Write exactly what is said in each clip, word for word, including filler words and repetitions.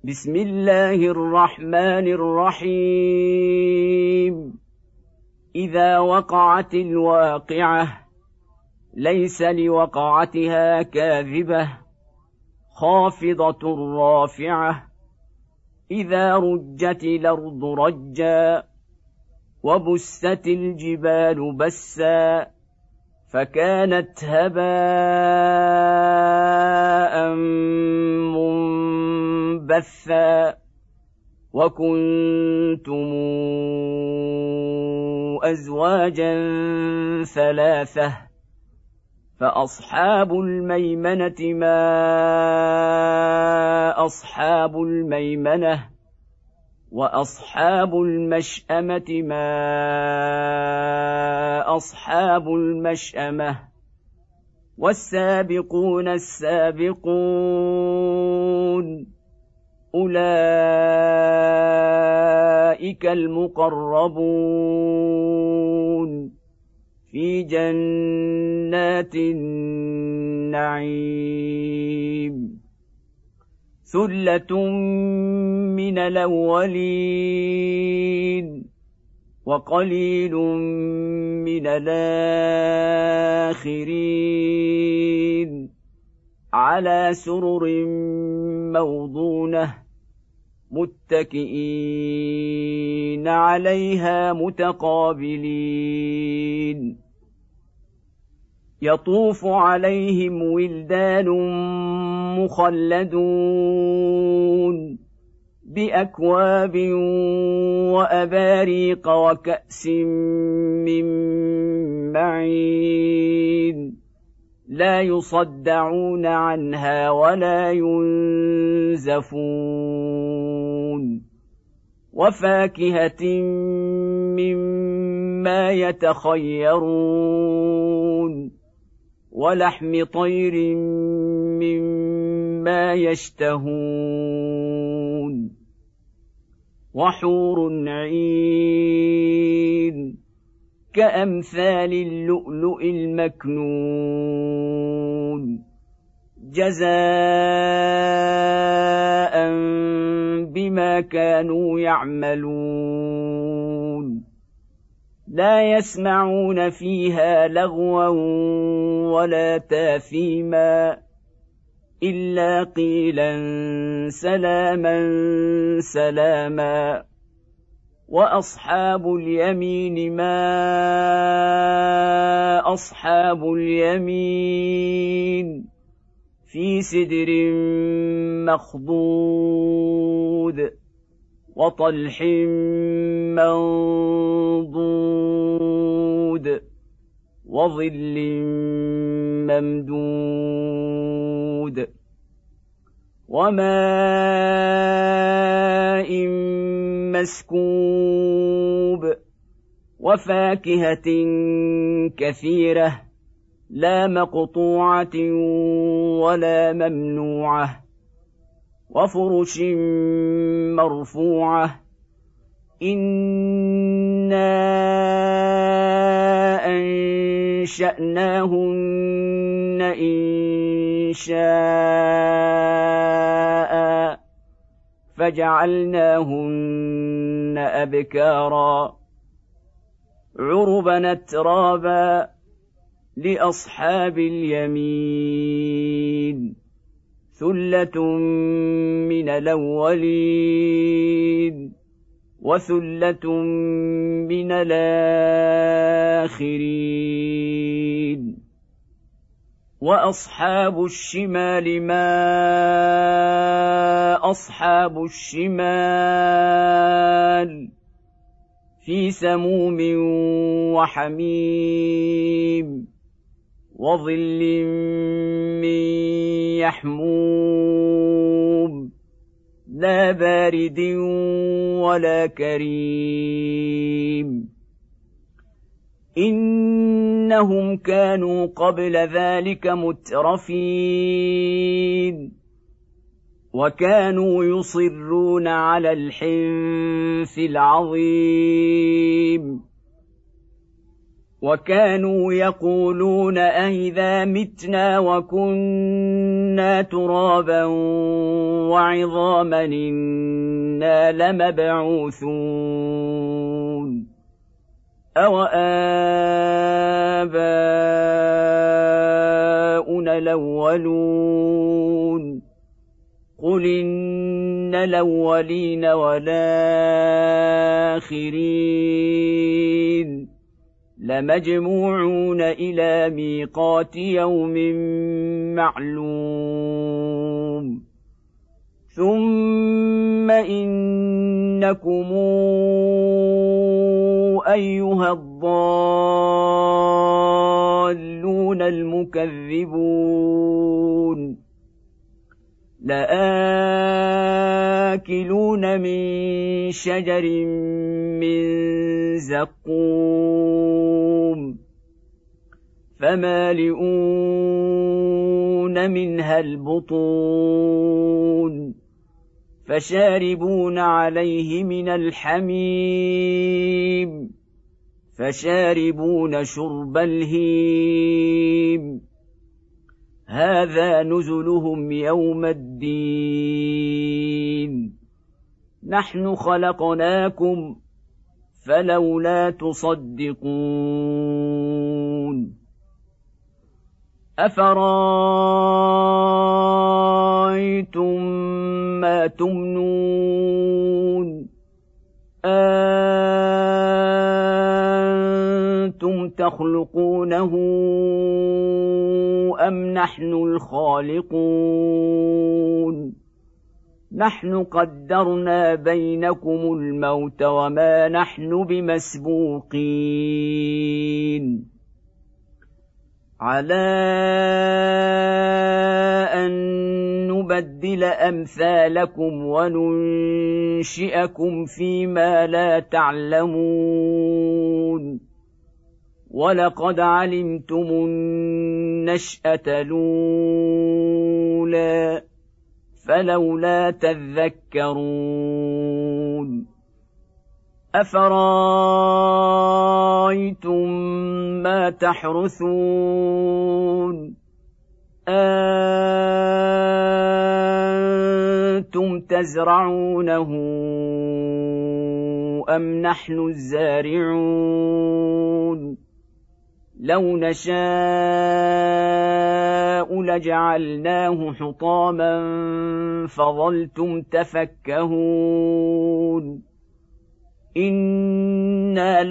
بسم الله الرحمن الرحيم. إذا وقعت الواقعة ليس لوقعتها كاذبة خافضة رافعة إذا رجت الأرض رجا وبست الجبال بسا فكانت هباء منبثا وكنتم أزواجا ثلاثة فأصحاب الميمنة ما أصحاب الميمنة وأصحاب المشأمة ما أصحاب المشأمة والسابقون السابقون أولئك المقربون في جنات النعيم ثلة من الأولين وقليل من الآخرين على سرر موضونة متكئين عليها متقابلين يطوف عليهم ولدان مخلدون بأكواب وأباريق وكأس من معين لا يصدعون عنها ولا ينزفون وفاكهة مما يتخيرون ولحم طير مما يشتهون وحور عين كأمثال اللؤلؤ المكنون جزاء بما كانوا يعملون لا يسمعون فيها لغوا ولا تاثيما إلا قيلا سلاما سلاما وأصحاب اليمين ما أصحاب اليمين في سدر مخضود وطلح منضود وظل ممدود وماء مسكوب وفاكهة كثيرة لا مقطوعة ولا ممنوعة وفرش مرفوعة إنا أنشأناهن إنشاء فجعلناهن أبكارا عربا أترابا لأصحاب اليمين ثلة من الأولين وثلة من الآخرين وأصحاب الشمال ما أصحاب الشمال في سموم وحميم وظل من يحموم لا بارد ولا كريم إنهم كانوا قبل ذلك مترفين وكانوا يصرون على الحنث العظيم وكانوا يقولون أئذا متنا وكنا ترابا وعظاما إنا لمبعوثون أوآباؤنا الأولون قل إن الأولين والآخرين لمجموعون إلى ميقات يوم معلوم ثم إنكم أيها الضالون المكذبون لآكلون من شجر من زقوم فمالئون منها البطون فشاربون عليه من الحميم فشاربون شرب الهيم هذا نزلهم يوم الدين نحن خلقناكم فلولا تصدقون أفرأيتم ما تمنون أنتم تخلقونه أم نحن الخالقون نحن قدرنا بينكم الموت وما نحن بمسبوقين على أن نبدل أمثالكم وننشئكم فيما لا تعلمون ولقد علمتم النشأة الأولى فلولا تذكرون أفرأيتم ما تحرثون أنتم تزرعونه أم نحن الزارعون لو نشاء لجعلناه حطاما فظلتم تفكهون إنا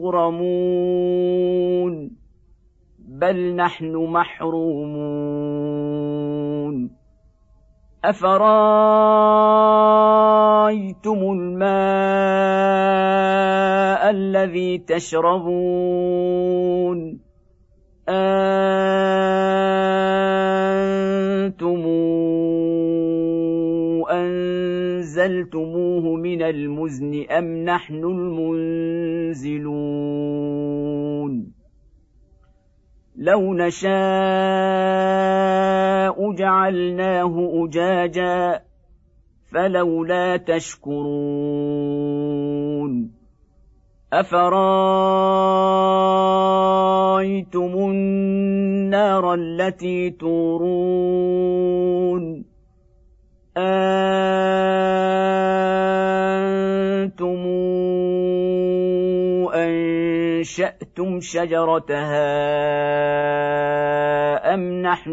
لمغرمون بل نحن محرومون أفرأيتم الماء الذي تشربون أنتم أنزلتموه من المزن أم نحن المنزلون لو نشاء جعلناه أجاجا فلولا تشكرون أفرأيتم النار التي تورون أنتم أنشأتم شجرتها أم نحن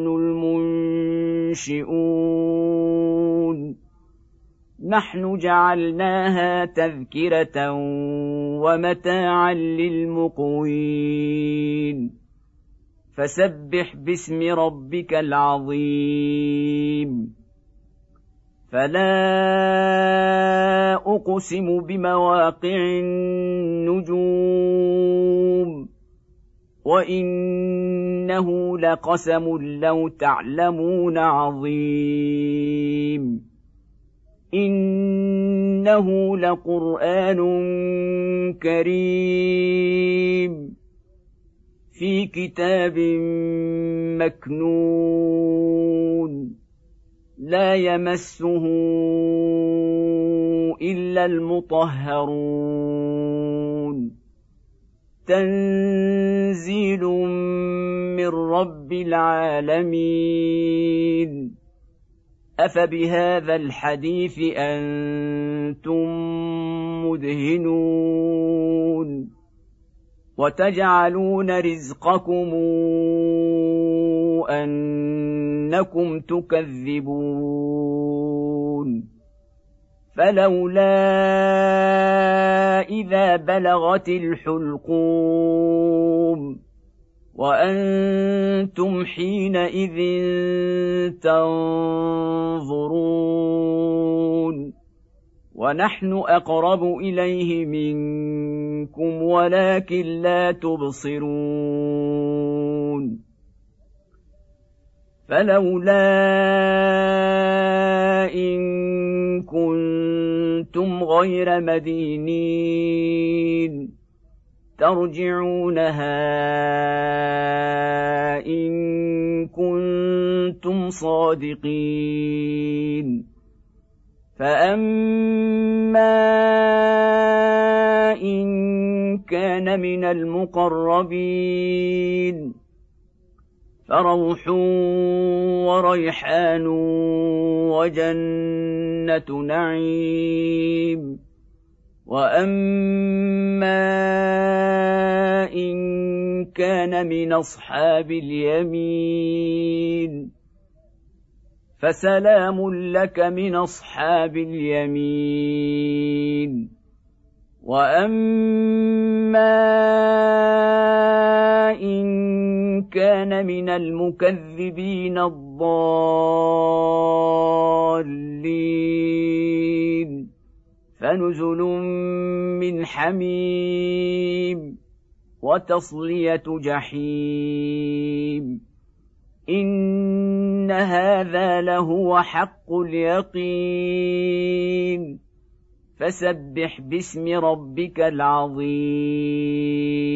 المنشئون نحن جعلناها تذكرة ومتاعا للمقوين فسبح باسم ربك العظيم فلا أقسم بمواقع النجوم وإنه لقسم لو تعلمون عظيم إنه لقرآن كريم في كتاب مكنون لا يمسه إلا المطهرون تنزيل من رب العالمين أفبهذا الحديث أنتم مدهنون وتجعلون رزقكم أنكم تكذبون فلولا إذا بلغت الحلقوم وأنتم حينئذ تنظرون ونحن أقرب إليه منكم ولكن لا تبصرون فلولا إن كنتم غير مدينين ترجعونها إن كنتم صادقين فأما إن كان من المقربين فروح وريحان وجنة نعيم وأما إن كان من أصحاب اليمين فسلام لك من أصحاب اليمين وأما إن كان من المكذبين الضالين فنزل من حميم وتصلية جحيم إن هذا لهو حق اليقين فسبح باسم ربك العظيم